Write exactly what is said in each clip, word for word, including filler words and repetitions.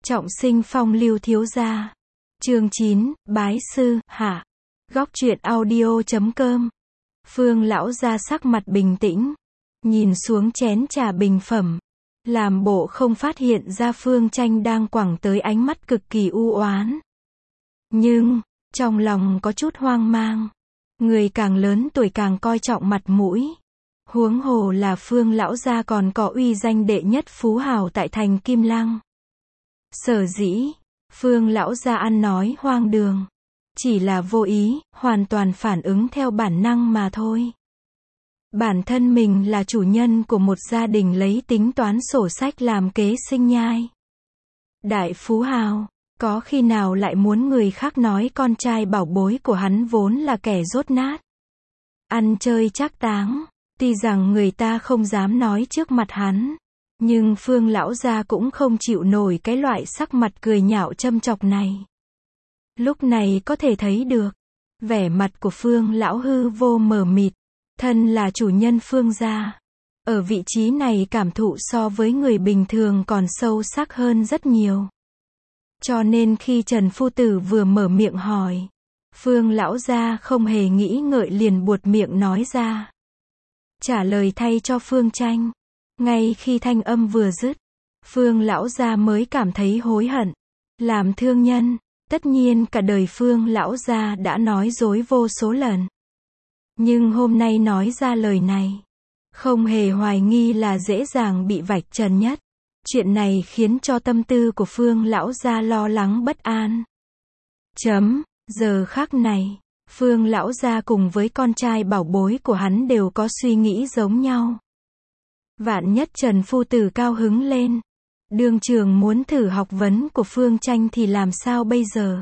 Trọng sinh phong lưu thiếu gia. Chương chín, bái sư, hạ. Góc truyện audio chấm com. Phương lão gia sắc mặt bình tĩnh, nhìn xuống chén trà bình phẩm, làm bộ không phát hiện ra Phương Tranh đang quẳng tới ánh mắt cực kỳ u oán. Nhưng, trong lòng có chút hoang mang. Người càng lớn tuổi càng coi trọng mặt mũi. Huống hồ là Phương lão gia còn có uy danh đệ nhất phú hào tại thành Kim Lăng. Sở dĩ, Phương lão gia ăn nói hoang đường, chỉ là vô ý, hoàn toàn phản ứng theo bản năng mà thôi. Bản thân mình là chủ nhân của một gia đình lấy tính toán sổ sách làm kế sinh nhai. Đại phú hào, có khi nào lại muốn người khác nói con trai bảo bối của hắn vốn là kẻ dốt nát, ăn chơi trác táng. Tuy rằng người ta không dám nói trước mặt hắn, nhưng Phương lão gia cũng không chịu nổi cái loại sắc mặt cười nhạo châm chọc này. Lúc này có thể thấy được, vẻ mặt của Phương lão hư vô mờ mịt, thân là chủ nhân Phương gia, ở vị trí này cảm thụ so với người bình thường còn sâu sắc hơn rất nhiều. Cho nên khi Trần phu tử vừa mở miệng hỏi, Phương lão gia không hề nghĩ ngợi liền buột miệng nói ra. Trả lời thay cho Phương Tranh. Ngay khi thanh âm vừa dứt, Phương lão gia mới cảm thấy hối hận. Làm thương nhân, tất nhiên cả đời Phương lão gia đã nói dối vô số lần. Nhưng hôm nay nói ra lời này, không hề hoài nghi là dễ dàng bị vạch trần nhất. Chuyện này khiến cho tâm tư của Phương lão gia lo lắng bất an. Chấm, giờ khắc này, Phương lão gia cùng với con trai bảo bối của hắn đều có suy nghĩ giống nhau. Vạn nhất Trần phu tử cao hứng lên, đương trường muốn thử học vấn của Phương Tranh thì làm sao bây giờ?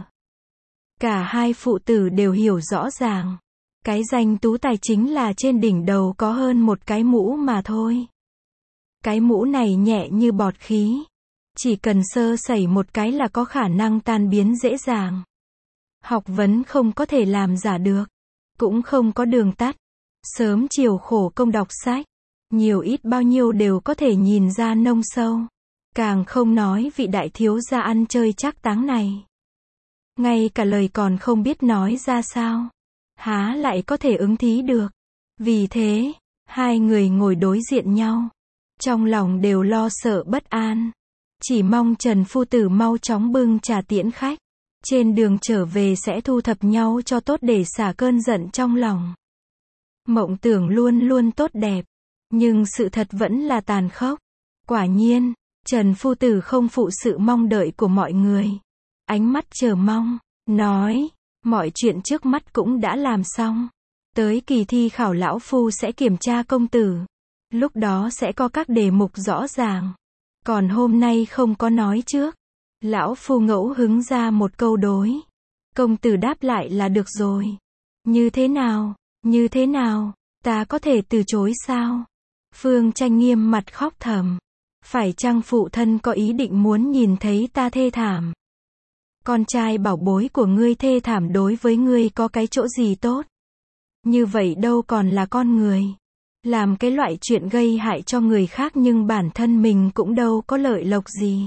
Cả hai phụ tử đều hiểu rõ ràng, cái danh tú tài chính là trên đỉnh đầu có hơn một cái mũ mà thôi. Cái mũ này nhẹ như bọt khí, chỉ cần sơ sẩy một cái là có khả năng tan biến dễ dàng. Học vấn không có thể làm giả được, cũng không có đường tắt. Sớm chiều khổ công đọc sách, nhiều ít bao nhiêu đều có thể nhìn ra nông sâu. Càng không nói vị đại thiếu gia ăn chơi trác táng này, ngay cả lời còn không biết nói ra sao, há lại có thể ứng thí được. Vì thế, hai người ngồi đối diện nhau, trong lòng đều lo sợ bất an, chỉ mong Trần phu tử mau chóng bưng trà tiễn khách. Trên đường trở về sẽ thu thập nhau cho tốt để xả cơn giận trong lòng. Mộng tưởng luôn luôn tốt đẹp, nhưng sự thật vẫn là tàn khốc. Quả nhiên, Trần phu tử không phụ sự mong đợi của mọi người. Ánh mắt chờ mong, nói, mọi chuyện trước mắt cũng đã làm xong. Tới kỳ thi khảo lão phu sẽ kiểm tra công tử. Lúc đó sẽ có các đề mục rõ ràng. Còn hôm nay không có nói trước. Lão phu ngẫu hứng ra một câu đối. Công tử đáp lại là được rồi. Như thế nào, như thế nào, ta có thể từ chối sao? Phương Tranh nghiêm mặt khóc thầm. Phải chăng phụ thân có ý định muốn nhìn thấy ta thê thảm? Con trai bảo bối của ngươi thê thảm đối với ngươi có cái chỗ gì tốt? Như vậy đâu còn là con người. Làm cái loại chuyện gây hại cho người khác nhưng bản thân mình cũng đâu có lợi lộc gì.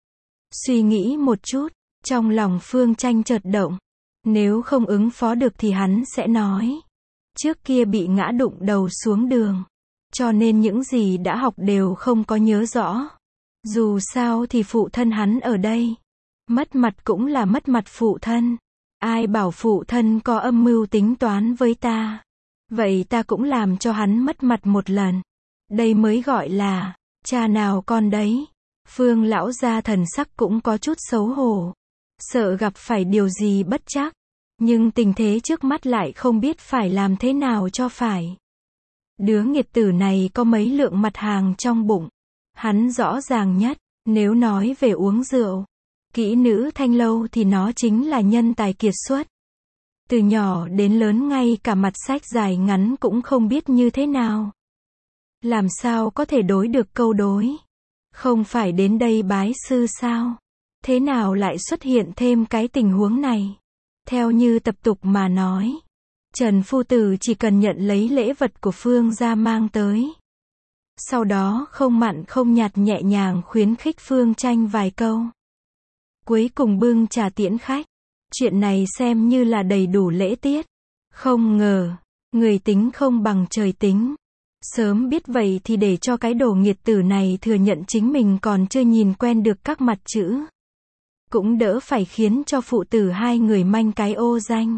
Suy nghĩ một chút, trong lòng Phương Tranh chợt động. Nếu không ứng phó được thì hắn sẽ nói. Trước kia bị ngã đụng đầu xuống đường, cho nên những gì đã học đều không có nhớ rõ. Dù sao thì phụ thân hắn ở đây. Mất mặt cũng là mất mặt phụ thân. Ai bảo phụ thân có âm mưu tính toán với ta. Vậy ta cũng làm cho hắn mất mặt một lần. Đây mới gọi là, cha nào con đấy. Phương lão gia thần sắc cũng có chút xấu hổ, sợ gặp phải điều gì bất trắc, nhưng tình thế trước mắt lại không biết phải làm thế nào cho phải. Đứa nghiệt tử này có mấy lượng mặt hàng trong bụng, hắn rõ ràng nhất. Nếu nói về uống rượu, kỹ nữ thanh lâu thì nó chính là nhân tài kiệt xuất. Từ nhỏ đến lớn ngay cả mặt sách dài ngắn cũng không biết như thế nào. Làm sao có thể đối được câu đối? Không phải đến đây bái sư sao? Thế nào lại xuất hiện thêm cái tình huống này? Theo như tập tục mà nói, Trần phu tử chỉ cần nhận lấy lễ vật của Phương gia mang tới. Sau đó không mặn không nhạt nhẹ nhàng khuyến khích Phương Tranh vài câu. cuối cùng bưng trà tiễn khách. Chuyện này xem như là đầy đủ lễ tiết. Không ngờ, người tính không bằng trời tính. Sớm biết vậy thì để cho cái đồ nghiệt tử này thừa nhận chính mình còn chưa nhìn quen được các mặt chữ. Cũng đỡ phải khiến cho phụ tử hai người manh cái ô danh.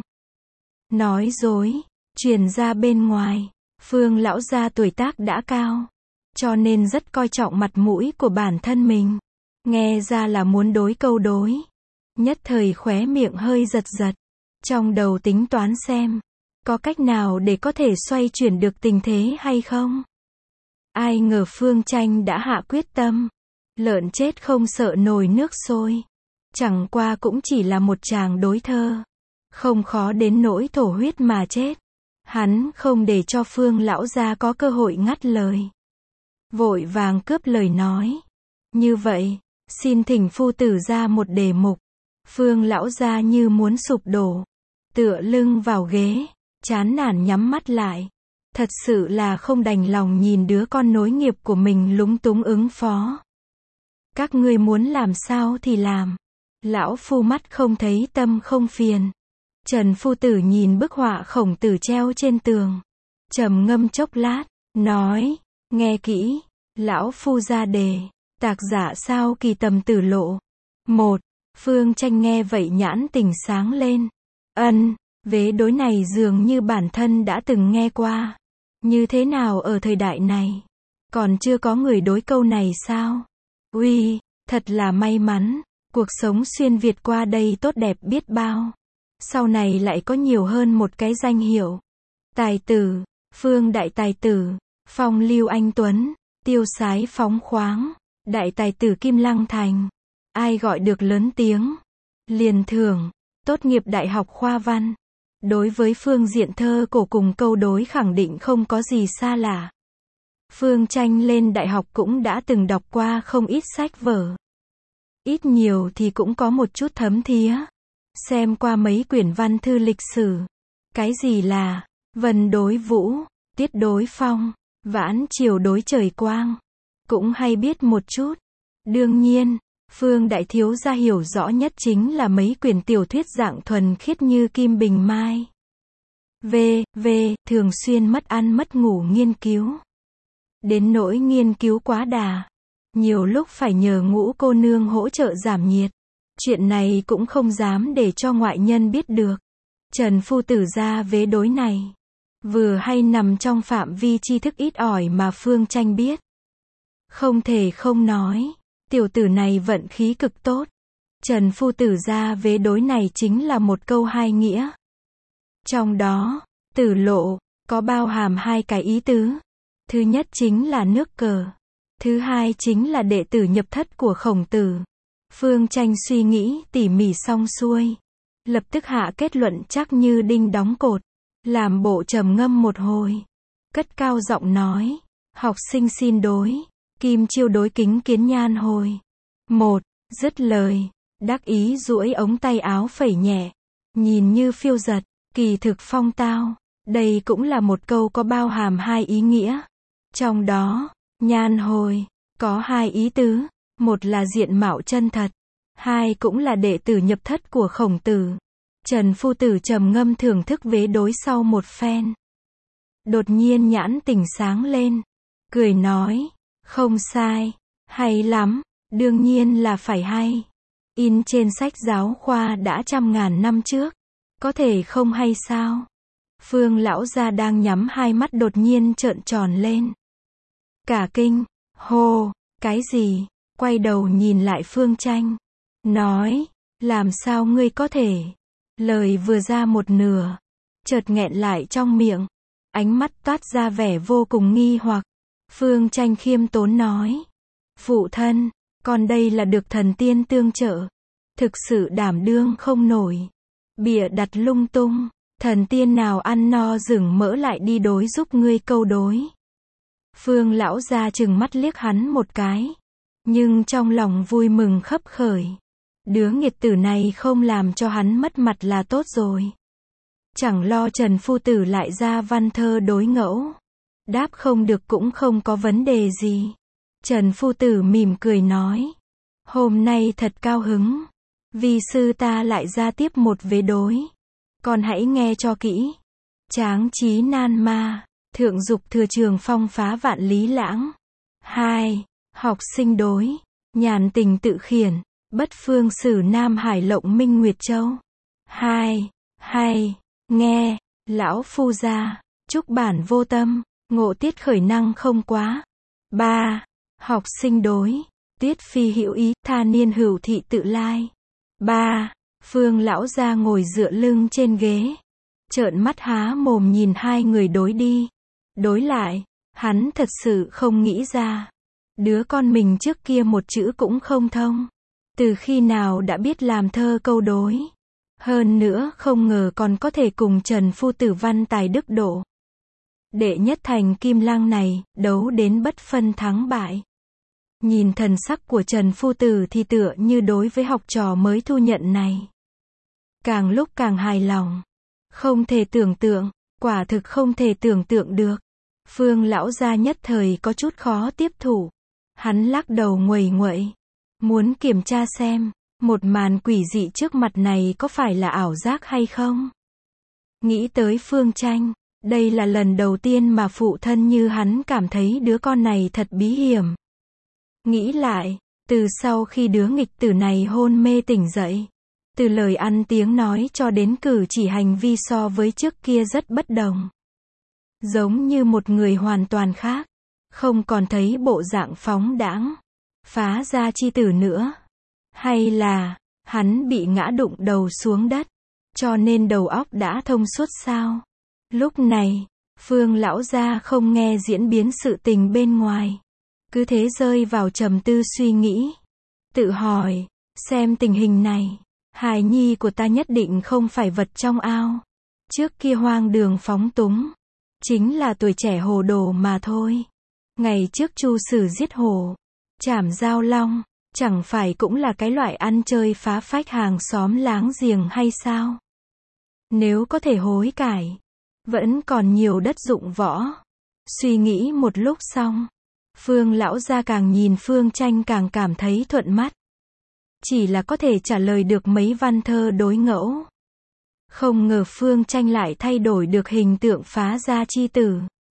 Nói dối, truyền ra bên ngoài, Phương lão gia tuổi tác đã cao, cho nên rất coi trọng mặt mũi của bản thân mình. Nghe ra là muốn đối câu đối. Nhất thời khóe miệng hơi giật giật. Trong đầu tính toán xem, có cách nào để có thể xoay chuyển được tình thế hay không? Ai ngờ Phương Tranh đã hạ quyết tâm. Lợn chết không sợ nồi nước sôi. Chẳng qua cũng chỉ là một chàng đối thơ. Không khó đến nỗi thổ huyết mà chết. Hắn không để cho Phương lão gia có cơ hội ngắt lời. Vội vàng cướp lời nói. Như vậy, xin thỉnh phu tử ra một đề mục. Phương lão gia như muốn sụp đổ. Tựa lưng vào ghế, chán nản nhắm mắt lại. Thật sự là không đành lòng nhìn đứa con nối nghiệp của mình lúng túng ứng phó. Các ngươi muốn làm sao thì làm. Lão phu mắt không thấy tâm không phiền. Trần phu tử nhìn bức họa Khổng Tử treo trên tường. Trầm ngâm chốc lát, nói, nghe kỹ, lão phu ra đề, tạc giả sao kỳ tầm tử lộ. Một, Phương Tranh nghe vậy nhãn tình sáng lên. Ân, vế đối này dường như bản thân đã từng nghe qua. Như thế nào ở thời đại này? Còn chưa có người đối câu này sao? Uy, thật là may mắn, cuộc sống xuyên Việt qua đây tốt đẹp biết bao. Sau này lại có nhiều hơn một cái danh hiệu. Tài tử, Phương đại tài tử, phong lưu anh tuấn, tiêu sái phóng khoáng, đại tài tử Kim Lăng Thành. Ai gọi được lớn tiếng, liền thưởng, tốt nghiệp đại học khoa văn. Đối với phương diện thơ cổ cùng câu đối khẳng định không có gì xa lạ. Phương Tranh lên đại học cũng đã từng đọc qua không ít sách vở. Ít nhiều thì cũng có một chút thấm thía. Xem qua mấy quyển văn thư lịch sử. Cái gì là vân đối vũ, tiết đối phong, vãn chiều đối trời quang. Cũng hay biết một chút. Đương nhiên, Phương đại thiếu gia hiểu rõ nhất chính là mấy quyển tiểu thuyết dạng thuần khiết như Kim Bình Mai. V, V, thường xuyên mất ăn mất ngủ nghiên cứu. Đến nỗi nghiên cứu quá đà. Nhiều lúc phải nhờ Ngũ cô nương hỗ trợ giảm nhiệt. Chuyện này cũng không dám để cho ngoại nhân biết được. Trần phu tử ra vế đối này. Vừa hay nằm trong phạm vi tri thức ít ỏi mà Phương Tranh biết. Không thể không nói. Tiểu tử này vận khí cực tốt. Trần phu tử ra vế đối này chính là một câu hai nghĩa. Trong đó, tử lộ, có bao hàm hai cái ý tứ. Thứ nhất chính là nước cờ. Thứ hai chính là đệ tử nhập thất của Khổng Tử. Phương Tranh suy nghĩ tỉ mỉ xong xuôi. Lập tức hạ kết luận chắc như đinh đóng cột. Làm bộ trầm ngâm một hồi. Cất cao giọng nói. Học sinh xin đối. Kim Chiêu đối Kính Kiến Nhan hồi. Một, dứt lời. Đắc ý duỗi ống tay áo phẩy nhẹ. Nhìn như phiêu giật, kỳ thực phong tao. Đây cũng là một câu có bao hàm hai ý nghĩa. Trong đó, nhan hồi, có hai ý tứ. Một là diện mạo chân thật. Hai cũng là đệ tử nhập thất của Khổng Tử. Trần phu tử trầm ngâm thưởng thức vế đối sau một phen. Đột nhiên nhãn tỉnh sáng lên. Cười nói, không sai, hay lắm, đương nhiên là phải hay. In trên sách giáo khoa đã trăm ngàn năm trước. Có thể không hay sao? Phương lão gia đang nhắm hai mắt đột nhiên trợn tròn lên. Cả kinh, hô, cái gì? Quay đầu nhìn lại Phương Tranh. Nói, làm sao ngươi có thể? Lời vừa ra một nửa. Chợt nghẹn lại trong miệng. Ánh mắt toát ra vẻ vô cùng nghi hoặc. Phương Tranh khiêm tốn nói. Phụ thân, con đây là được thần tiên tương trợ. Thực sự đảm đương không nổi. Bịa đặt lung tung. Thần tiên nào ăn no rừng mỡ lại đi đối giúp ngươi câu đối. Phương lão gia trừng mắt liếc hắn một cái. Nhưng trong lòng vui mừng khấp khởi. Đứa nghiệt tử này không làm cho hắn mất mặt là tốt rồi. Chẳng lo Trần phu tử lại ra văn thơ đối ngẫu. Đáp không được cũng không có vấn đề gì. Trần phu tử mỉm cười nói. Hôm nay thật cao hứng. Vi sư ta lại ra tiếp một vế đối. Con hãy nghe cho kỹ. Tráng trí nan ma, thượng dục thừa trường phong phá vạn lý lãng. hai. Học sinh đối, nhàn tình tự khiển, bất phương sử Nam Hải lộng minh Nguyệt Châu. hai. Hay, nghe, lão phu gia, chúc bản vô tâm, ngộ tiết khởi năng không quá. ba. Học sinh đối, tiết phi hữu ý, tha niên hữu thị tự lai. ba. Phương lão gia ngồi dựa lưng trên ghế, trợn mắt há mồm nhìn hai người đối đi, đối lại, hắn thật sự không nghĩ ra. Đứa con mình trước kia một chữ cũng không thông, từ khi nào đã biết làm thơ câu đối. Hơn nữa không ngờ còn có thể cùng Trần Phu Tử văn tài đức độ. Đệ nhất thành Kim Lăng này, đấu đến bất phân thắng bại. Nhìn thần sắc của Trần Phu Tử thì tựa như đối với học trò mới thu nhận này. Càng lúc càng hài lòng. Không thể tưởng tượng, quả thực không thể tưởng tượng được. Phương lão gia nhất thời có chút khó tiếp thụ. Hắn lắc đầu nguầy nguậy, muốn kiểm tra xem, một màn quỷ dị trước mặt này có phải là ảo giác hay không. Nghĩ tới Phương Tranh, đây là lần đầu tiên mà phụ thân như hắn cảm thấy đứa con này thật bí hiểm. Nghĩ lại, từ sau khi đứa nghịch tử này hôn mê tỉnh dậy, từ lời ăn tiếng nói cho đến cử chỉ hành vi so với trước kia rất bất đồng. Giống như một người hoàn toàn khác, không còn thấy bộ dạng phóng đãng, phá gia chi tử nữa. Hay là, hắn bị ngã đụng đầu xuống đất, cho nên đầu óc đã thông suốt sao? Lúc này, Phương lão gia không nghe diễn biến sự tình bên ngoài, cứ thế rơi vào trầm tư suy nghĩ, tự hỏi, xem tình hình này, hài nhi của ta nhất định không phải vật trong ao, trước kia hoang đường phóng túng, chính là tuổi trẻ hồ đồ mà thôi. Ngày trước Chu Sử giết hổ, trảm giao long, chẳng phải cũng là cái loại ăn chơi phá phách hàng xóm láng giềng hay sao? Nếu có thể hối cải, vẫn còn nhiều đất dụng võ. Suy nghĩ một lúc xong, Phương lão gia càng nhìn Phương Tranh càng cảm thấy thuận mắt. Chỉ là có thể trả lời được mấy văn thơ đối ngẫu. Không ngờ Phương Tranh lại thay đổi được hình tượng phá gia chi tử.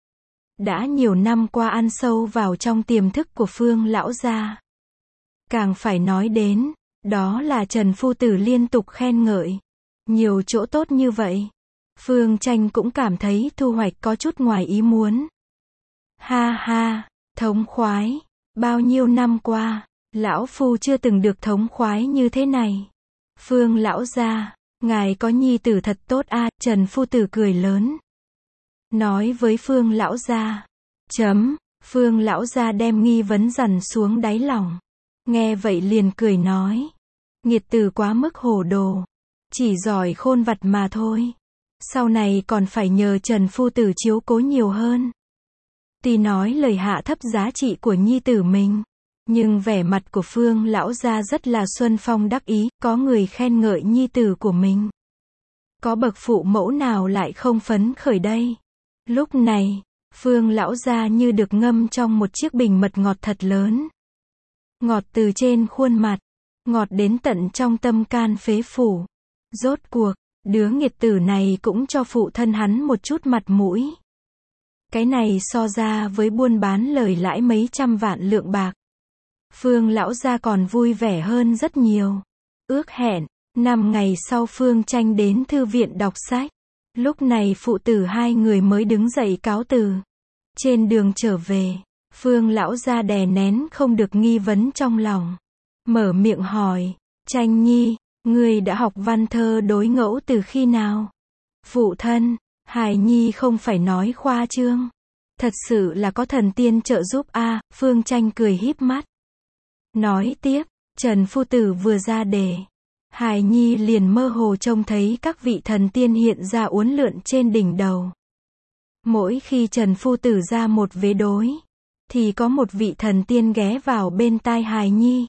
Đã nhiều năm qua ăn sâu vào trong tiềm thức của Phương lão gia. Càng phải nói đến, đó là Trần Phu Tử liên tục khen ngợi. Nhiều chỗ tốt như vậy. Phương Tranh cũng cảm thấy thu hoạch có chút ngoài ý muốn. Ha ha, thống khoái. Bao nhiêu năm qua, lão phu chưa từng được thống khoái như thế này. Phương lão gia, ngài có nhi tử thật tốt a. À, Trần Phu Tử cười lớn. Nói với Phương lão gia. Chấm, Phương lão gia đem nghi vấn dằn xuống đáy lòng. Nghe vậy liền cười nói. Nghiệt tử quá mức hồ đồ. Chỉ giỏi khôn vặt mà thôi. Sau này còn phải nhờ Trần Phu Tử chiếu cố nhiều hơn. Tuy nói lời hạ thấp giá trị của nhi tử mình, nhưng vẻ mặt của Phương lão gia rất là xuân phong đắc ý, có người khen ngợi nhi tử của mình. Có bậc phụ mẫu nào lại không phấn khởi đây? Lúc này, Phương lão gia như được ngâm trong một chiếc bình mật ngọt thật lớn. Ngọt từ trên khuôn mặt, ngọt đến tận trong tâm can phế phủ. Rốt cuộc, đứa nghiệt tử này cũng cho phụ thân hắn một chút mặt mũi. Cái này so ra với buôn bán lời lãi mấy trăm vạn lượng bạc. Phương lão gia còn vui vẻ hơn rất nhiều. Ước hẹn, năm ngày sau Phương Tranh đến thư viện đọc sách. Lúc này phụ tử hai người mới đứng dậy cáo từ. Trên đường trở về, Phương lão gia đè nén không được nghi vấn trong lòng. Mở miệng hỏi, Tranh nhi, ngươi đã học văn thơ đối ngẫu từ khi nào? Phụ thân, hài nhi không phải nói khoa trương. Thật sự là có thần tiên trợ giúp a. À, Phương Tranh cười híp mắt. Nói tiếp, Trần Phu Tử vừa ra đề. Hài nhi liền mơ hồ trông thấy các vị thần tiên hiện ra uốn lượn trên đỉnh đầu. Mỗi khi Trần Phu Tử ra một vế đối, thì có một vị thần tiên ghé vào bên tai hài nhi.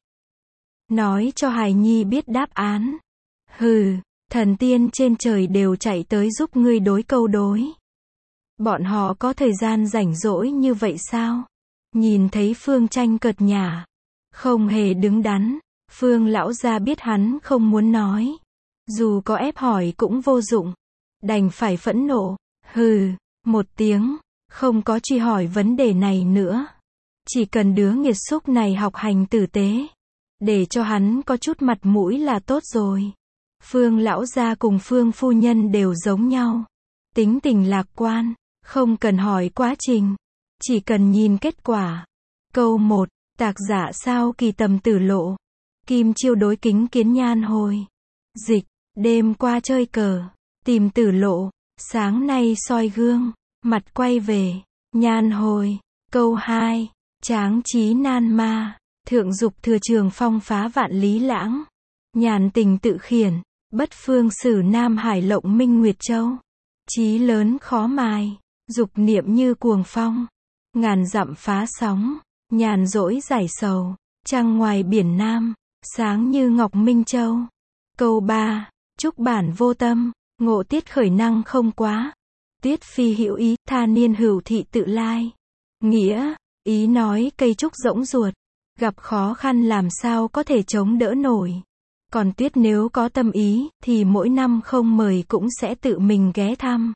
Nói cho hài nhi biết đáp án. Hừ, thần tiên trên trời đều chạy tới giúp ngươi đối câu đối. Bọn họ có thời gian rảnh rỗi như vậy sao? Nhìn thấy Phương Tranh cợt nhả, không hề đứng đắn, Phương lão gia biết hắn không muốn nói. Dù có ép hỏi cũng vô dụng. Đành phải phẫn nộ. Hừ, một tiếng. Không có truy hỏi vấn đề này nữa. Chỉ cần đứa nghiệt xúc này học hành tử tế. Để cho hắn có chút mặt mũi là tốt rồi. Phương lão gia cùng Phương phu nhân đều giống nhau. Tính tình lạc quan. Không cần hỏi quá trình. Chỉ cần nhìn kết quả. Câu một. Tạc giả sao kỳ tầm tử lộ. Kim Chiêu đối kính kiến Nhan Hồi. Dịch. Đêm qua chơi cờ. Tìm tử lộ. Sáng nay soi gương. Mặt quay về. Nhan Hồi. Câu hai. Tráng trí nan ma. Thượng dục thừa trường phong phá vạn lý lãng. Nhàn tình tự khiển. Bất phương sử Nam Hải lộng minh Nguyệt Châu. Chí lớn khó mài. Dục niệm như cuồng phong. Ngàn dặm phá sóng. Nhàn rỗi giải sầu. Trăng ngoài biển Nam. Sáng như ngọc minh châu. Câu ba. Trúc bản vô tâm. Ngộ tiết khởi năng không quá. Tiết phi hữu ý. Tha niên hữu thị tự lai. Nghĩa. Ý nói cây trúc rỗng ruột. Gặp khó khăn làm sao có thể chống đỡ nổi. Còn Tuyết nếu có tâm ý, thì mỗi năm không mời cũng sẽ tự mình ghé thăm.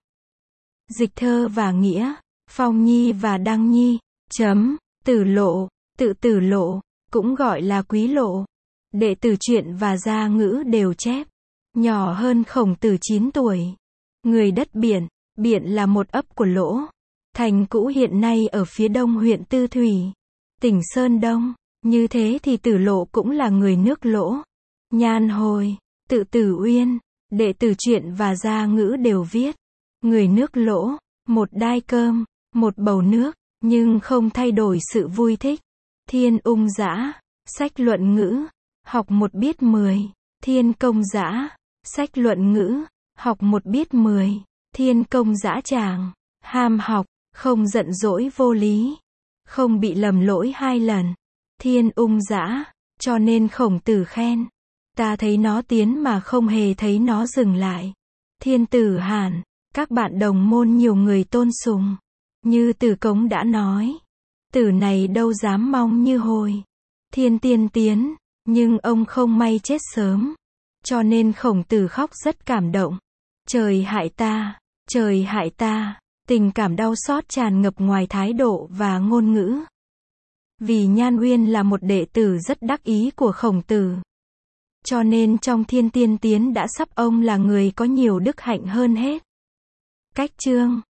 Dịch thơ và nghĩa. Phong Nhi và Đăng Nhi. Chấm. Tử lộ. Tự tử lộ. Cũng gọi là quý lộ. Đệ tử truyện và gia ngữ đều chép. Nhỏ hơn Khổng Tử chín tuổi. Người đất Biển. Biển là một ấp của Lỗ. Thành cũ hiện nay ở phía đông huyện Tư Thủy. Tỉnh Sơn Đông. Như thế thì tử lộ cũng là người nước Lỗ. Nhan Hồi. Tự Tử Uyên. Đệ tử truyện và gia ngữ đều viết. Người nước Lỗ. Một đai cơm. Một bầu nước. Nhưng không thay đổi sự vui thích. Thiên ung dã. Sách luận ngữ. Học một biết mười. Thiên công dã. Sách luận ngữ. Học một biết mười. Thiên công dã tràng. Ham học. Không giận dỗi vô lý. Không bị lầm lỗi hai lần. Thiên ung dã. Cho nên Khổng Tử khen. Ta thấy nó tiến mà không hề thấy nó dừng lại. Thiên tử Hàn. Các bạn đồng môn nhiều người tôn sùng. Như Tử Cống đã nói. Tử này đâu dám mong như hồi. Thiên tiên tiến. Nhưng ông không may chết sớm. Cho nên Khổng Tử khóc rất cảm động. Trời hại ta. Trời hại ta. Tình cảm đau xót tràn ngập ngoài thái độ và ngôn ngữ. Vì Nhan Uyên là một đệ tử rất đắc ý của Khổng Tử. Cho nên trong Thiên Tiên Tiến đã sắp ông là người có nhiều đức hạnh hơn hết. Cách chương.